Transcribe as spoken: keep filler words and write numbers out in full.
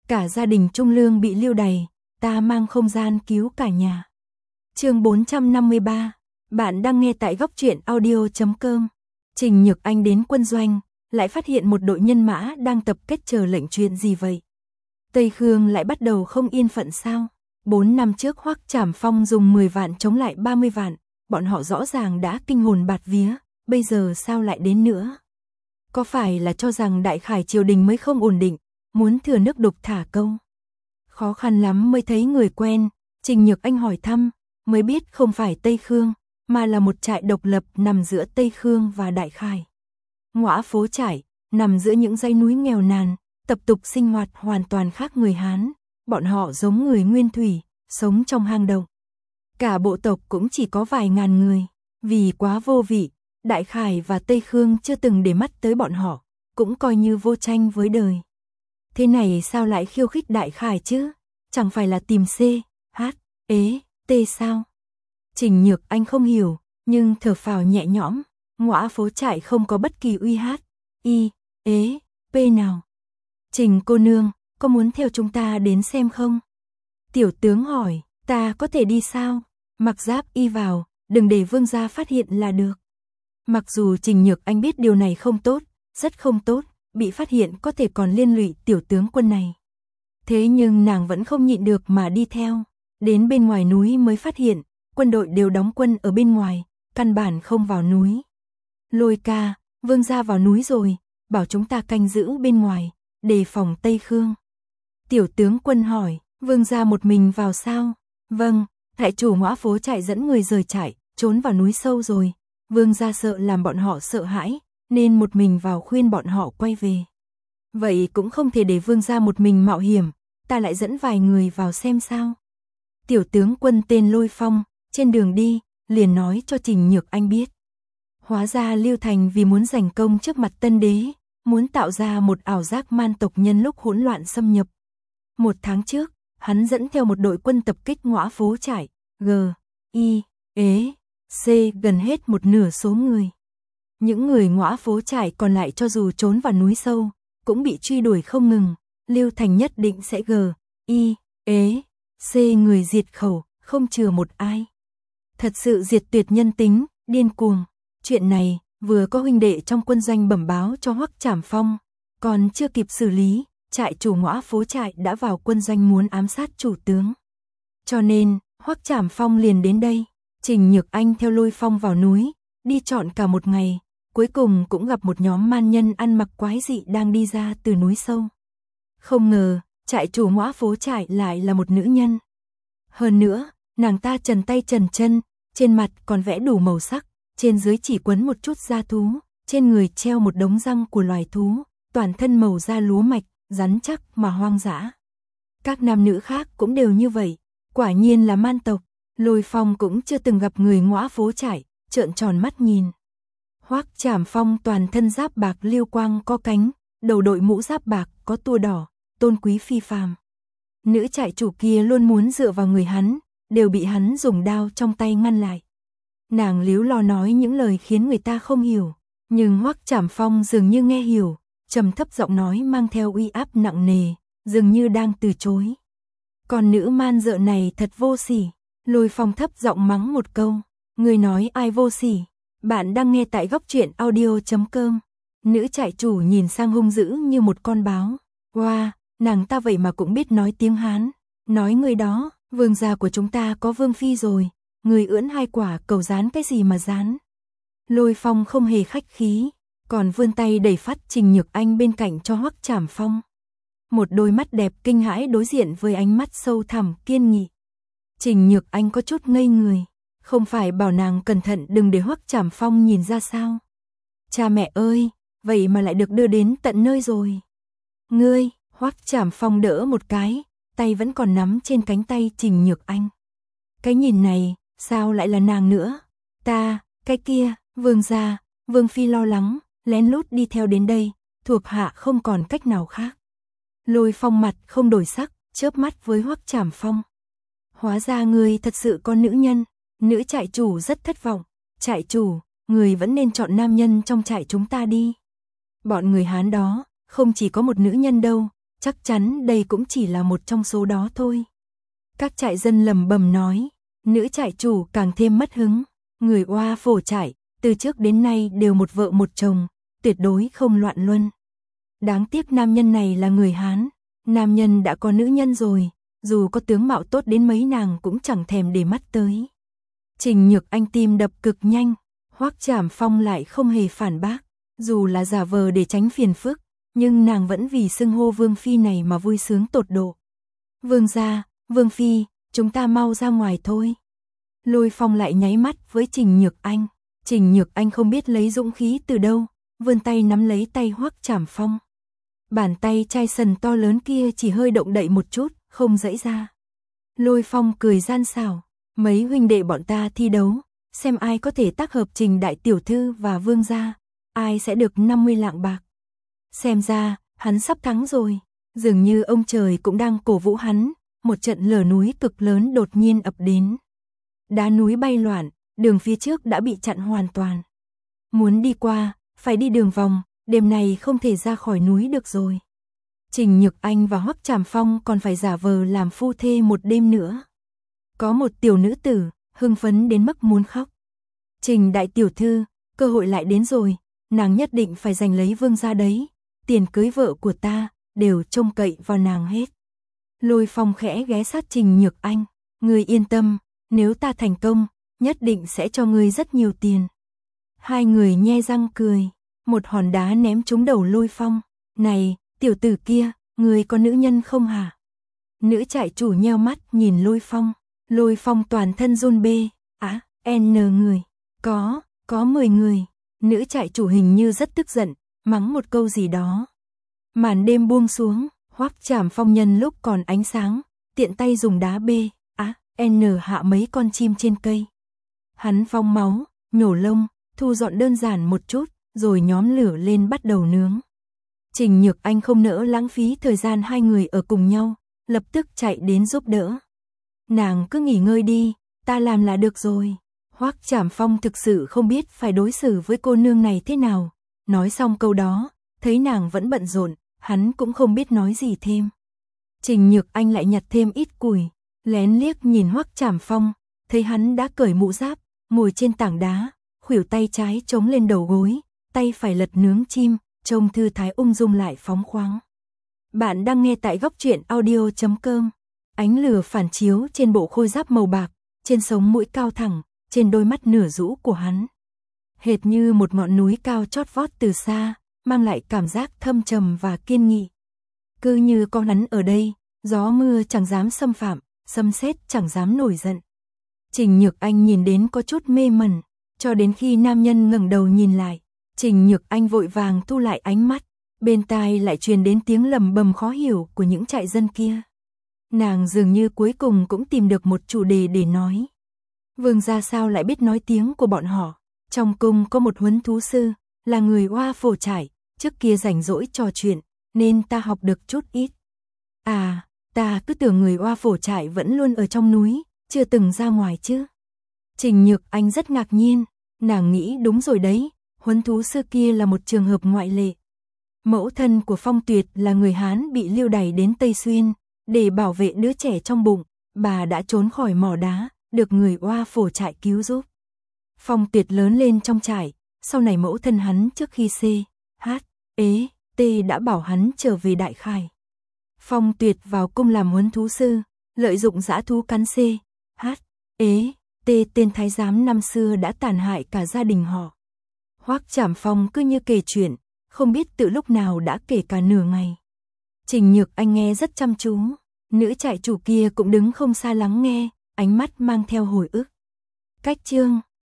Cả gia đình Trung Lương bị lưu đày, ta mang không gian cứu cả nhà. Chương bốn trăm năm mươi ba. Bạn đang nghe tại góc truyện audio chấm com. Trình Nhược Anh đến quân doanh, lại phát hiện một đội nhân mã đang tập kết chờ lệnh chuyện gì vậy? Tây Khương lại bắt đầu không yên phận sao? Bốn năm trước Hoắc Trảm Phong dùng mười vạn chống lại ba mươi vạn, bọn họ rõ ràng đã kinh hồn bạt vía, bây giờ sao lại đến nữa? Có phải là cho rằng Đại Khải triều đình mới không ổn định, muốn thừa nước đục thả câu? Khó khăn lắm mới thấy người quen, Trình Nhược Anh hỏi thăm, mới biết không phải Tây Khương, mà là một trại độc lập nằm giữa Tây Khương và Đại Khải. Ngõa phố trại, nằm giữa những dãy núi nghèo nàn, tập tục sinh hoạt hoàn toàn khác người Hán, bọn họ giống người Nguyên Thủy, sống trong hang động. Cả bộ tộc cũng chỉ có vài ngàn người, vì quá vô vị, Đại Khải và Tây Khương chưa từng để mắt tới bọn họ, cũng coi như vô tranh với đời. Thế này sao lại khiêu khích Đại Khải chứ? Chẳng phải là tìm C, H, ế, T sao? Trình Nhược Anh không hiểu, nhưng thở phào nhẹ nhõm, ngõa phố trại không có bất kỳ uy hát, y, ế, p nào. Trình cô nương, có muốn theo chúng ta đến xem không? Tiểu tướng hỏi, ta có thể đi sao? Mặc giáp y vào, đừng để vương gia phát hiện là được. Mặc dù Trình Nhược Anh biết điều này không tốt, rất không tốt, bị phát hiện có thể còn liên lụy tiểu tướng quân này. Thế nhưng nàng vẫn không nhịn được mà đi theo, đến bên ngoài núi mới phát hiện, quân đội đều đóng quân ở bên ngoài, căn bản không vào núi. Lôi ca, vương gia vào núi rồi, bảo chúng ta canh giữ bên ngoài, đề phòng Tây Khương. Tiểu tướng quân hỏi, vương gia một mình vào sao? Vâng, trại chủ ngõa phố trại dẫn người rời trại, trốn vào núi sâu rồi. Vương gia sợ làm bọn họ sợ hãi, nên một mình vào khuyên bọn họ quay về. Vậy cũng không thể để vương gia một mình mạo hiểm, ta lại dẫn vài người vào xem sao. Tiểu tướng quân tên Lôi Phong, trên đường đi, liền nói cho Trình Nhược Anh biết. Hóa ra Lưu Thành vì muốn giành công trước mặt tân đế, muốn tạo ra một ảo giác man tộc nhân lúc hỗn loạn xâm nhập. Một tháng trước, hắn dẫn theo một đội quân tập kích ngõa phố trại, G, I, ế, C gần hết một nửa số người. Những người ngõa phố trại còn lại cho dù trốn vào núi sâu, cũng bị truy đuổi không ngừng. Lưu Thành nhất định sẽ G, I, ế, C người diệt khẩu, không chừa một ai. Thật sự diệt tuyệt nhân tính, điên cuồng. Chuyện này, vừa có huynh đệ trong quân doanh bẩm báo cho Hoắc Trảm Phong, còn chưa kịp xử lý, trại chủ ngõa phố trại đã vào quân doanh muốn ám sát chủ tướng. Cho nên, Hoắc Trảm Phong liền đến đây. Trình Nhược Anh theo Lôi Phong vào núi, đi trọn cả một ngày, cuối cùng cũng gặp một nhóm man nhân ăn mặc quái dị đang đi ra từ núi sâu. Không ngờ, trại chủ ngõa phố trại lại là một nữ nhân. Hơn nữa, nàng ta trần tay trần chân, trên mặt còn vẽ đủ màu sắc, trên dưới chỉ quấn một chút da thú, trên người treo một đống răng của loài thú, toàn thân màu da lúa mạch, rắn chắc mà hoang dã. Các nam nữ khác cũng đều như vậy, quả nhiên là man tộc. Lôi Phong cũng chưa từng gặp người ngõa phố trại, trợn tròn mắt nhìn. Hoắc Trảm Phong toàn thân giáp bạc lưu quang có cánh, đầu đội mũ giáp bạc có tua đỏ, tôn quý phi phàm. Nữ trại chủ kia luôn muốn dựa vào người hắn, đều bị hắn dùng đao trong tay ngăn lại. Nàng líu lo nói những lời khiến người ta không hiểu, nhưng Hoắc Trảm Phong dường như nghe hiểu, trầm thấp giọng nói mang theo uy áp nặng nề, dường như đang từ chối. Còn nữ man dợ này thật vô sỉ. Lôi Phong thấp giọng mắng một câu, người nói ai vô sỉ? Bạn đang nghe tại góc truyện audio chấm com. Nữ trại chủ nhìn sang hung dữ như một con báo. Wow, nàng ta vậy mà cũng biết nói tiếng Hán. Nói người đó, vương gia của chúng ta có vương phi rồi, người ưỡn hai quả cầu dán cái gì mà dán. Lôi Phong không hề khách khí, còn vươn tay đẩy phát Trình Nhược Anh bên cạnh cho Hoắc Trảm Phong. Một đôi mắt đẹp kinh hãi đối diện với ánh mắt sâu thẳm kiên nghị. Trình Nhược Anh có chút ngây người, không phải bảo nàng cẩn thận đừng để Hoắc Trảm Phong nhìn ra sao? Cha mẹ ơi, vậy mà lại được đưa đến tận nơi rồi. Ngươi, Hoắc Trảm Phong đỡ một cái, tay vẫn còn nắm trên cánh tay Trình Nhược Anh. Cái nhìn này, sao lại là nàng nữa? Ta, cái kia, vương gia, vương phi lo lắng, lén lút đi theo đến đây, thuộc hạ không còn cách nào khác. Lôi Phong mặt không đổi sắc, chớp mắt với Hoắc Trảm Phong. Hóa ra người thật sự có nữ nhân. Nữ trại chủ rất thất vọng. Trại chủ, người vẫn nên chọn nam nhân trong trại chúng ta đi. Bọn người Hán đó, không chỉ có một nữ nhân đâu, chắc chắn đây cũng chỉ là một trong số đó thôi. Các trại dân lầm bầm nói, nữ trại chủ càng thêm mất hứng. Người oa phổ trại, từ trước đến nay đều một vợ một chồng, tuyệt đối không loạn luân. Đáng tiếc nam nhân này là người Hán, nam nhân đã có nữ nhân rồi, dù có tướng mạo tốt đến mấy nàng cũng chẳng thèm để mắt tới. Trình Nhược Anh tim đập cực nhanh, Hoắc Trảm Phong lại không hề phản bác, dù là giả vờ để tránh phiền phức, nhưng nàng vẫn vì xưng hô Vương Phi này mà vui sướng tột độ. Vương gia, Vương Phi, chúng ta mau ra ngoài thôi. Lôi Phong lại nháy mắt với Trình Nhược Anh, Trình Nhược Anh không biết lấy dũng khí từ đâu, vươn tay nắm lấy tay Hoắc Trảm Phong. Bàn tay chai sần to lớn kia chỉ hơi động đậy một chút, không giãy ra. Lôi Phong cười gian xảo, mấy huynh đệ bọn ta thi đấu, xem ai có thể tác hợp Trình đại tiểu thư và Vương gia, ai sẽ được năm mươi lạng bạc. Xem ra, hắn sắp thắng rồi, dường như ông trời cũng đang cổ vũ hắn, một trận lở núi cực lớn đột nhiên ập đến. Đá núi bay loạn, đường phía trước đã bị chặn hoàn toàn. Muốn đi qua, phải đi đường vòng, đêm này không thể ra khỏi núi được rồi. Trình Nhược Anh và Hoắc Trảm Phong còn phải giả vờ làm phu thê một đêm nữa. Có một tiểu nữ tử, hưng phấn đến mức muốn khóc. Trình đại tiểu thư, cơ hội lại đến rồi, nàng nhất định phải giành lấy Vương gia đấy, tiền cưới vợ của ta, đều trông cậy vào nàng hết. Lôi Phong khẽ ghé sát Trình Nhược Anh, ngươi yên tâm, nếu ta thành công, nhất định sẽ cho ngươi rất nhiều tiền. Hai người nhe răng cười, một hòn đá ném trúng đầu Lôi Phong, này, tiểu tử kia, ngươi có nữ nhân không hả? Nữ trại chủ nheo mắt nhìn Lôi Phong, Lôi Phong toàn thân run bê, á, à, n người, có, có mười người, nữ trại chủ hình như rất tức giận, mắng một câu gì đó. Màn đêm buông xuống, Hoắc Trảm Phong nhân lúc còn ánh sáng, tiện tay dùng đá bê, á, à, n hạ mấy con chim trên cây. Hắn phong máu, nhổ lông, thu dọn đơn giản một chút, rồi nhóm lửa lên bắt đầu nướng. Trình Nhược Anh không nỡ lãng phí thời gian hai người ở cùng nhau, lập tức chạy đến giúp đỡ. Nàng cứ nghỉ ngơi đi, ta làm là được rồi. Hoắc Trảm Phong thực sự không biết phải đối xử với cô nương này thế nào. Nói xong câu đó, thấy nàng vẫn bận rộn, hắn cũng không biết nói gì thêm. Trình Nhược Anh lại nhặt thêm ít củi, lén liếc nhìn Hoắc Trảm Phong, thấy hắn đã cởi mũ giáp, ngồi trên tảng đá, khuỷu tay trái chống lên đầu gối, tay phải lật nướng chim, trông thư thái ung dung lại phóng khoáng. Bạn đang nghe tại góc truyện audio chấm com. Ánh lửa phản chiếu trên bộ khôi giáp màu bạc, trên sống mũi cao thẳng, trên đôi mắt nửa rũ của hắn. Hệt như một ngọn núi cao chót vót từ xa, mang lại cảm giác thâm trầm và kiên nghị. Cứ như có hắn ở đây, gió mưa chẳng dám xâm phạm, sấm sét chẳng dám nổi giận. Trình Nhược Anh nhìn đến có chút mê mẩn, cho đến khi nam nhân ngẩng đầu nhìn lại, Trình Nhược Anh vội vàng thu lại ánh mắt, bên tai lại truyền đến tiếng lầm bầm khó hiểu của những trại dân kia. Nàng dường như cuối cùng cũng tìm được một chủ đề để nói. Vương gia sao lại biết nói tiếng của bọn họ? Trong cung có một huấn thú sư, là người oa phổ trải, trước kia rảnh rỗi trò chuyện, nên ta học được chút ít. À, ta cứ tưởng người oa phổ trải vẫn luôn ở trong núi, chưa từng ra ngoài chứ. Trình Nhược Anh rất ngạc nhiên, nàng nghĩ đúng rồi đấy, huấn thú sư kia là một trường hợp ngoại lệ. Mẫu thân của Phong Tuyệt là người Hán bị lưu đày đến Tây Xuyên, để bảo vệ đứa trẻ trong bụng, bà đã trốn khỏi mỏ đá, được người oa phổ trại cứu giúp. Phong Tuyệt lớn lên trong trại, sau này mẫu thân hắn trước khi C, H, ế, T đã bảo hắn trở về Đại Khải. Phong Tuyệt vào cung làm huấn thú sư, lợi dụng dã thú cắn C, H, ế, T tên thái giám năm xưa đã tàn hại cả gia đình họ. Hoắc Trảm Phong cứ như kể chuyện, không biết từ lúc nào đã kể cả nửa ngày. Trình Nhược Anh nghe rất chăm chú, nữ trại chủ kia cũng đứng không xa lắng nghe, ánh mắt mang theo hồi ức. Cách chương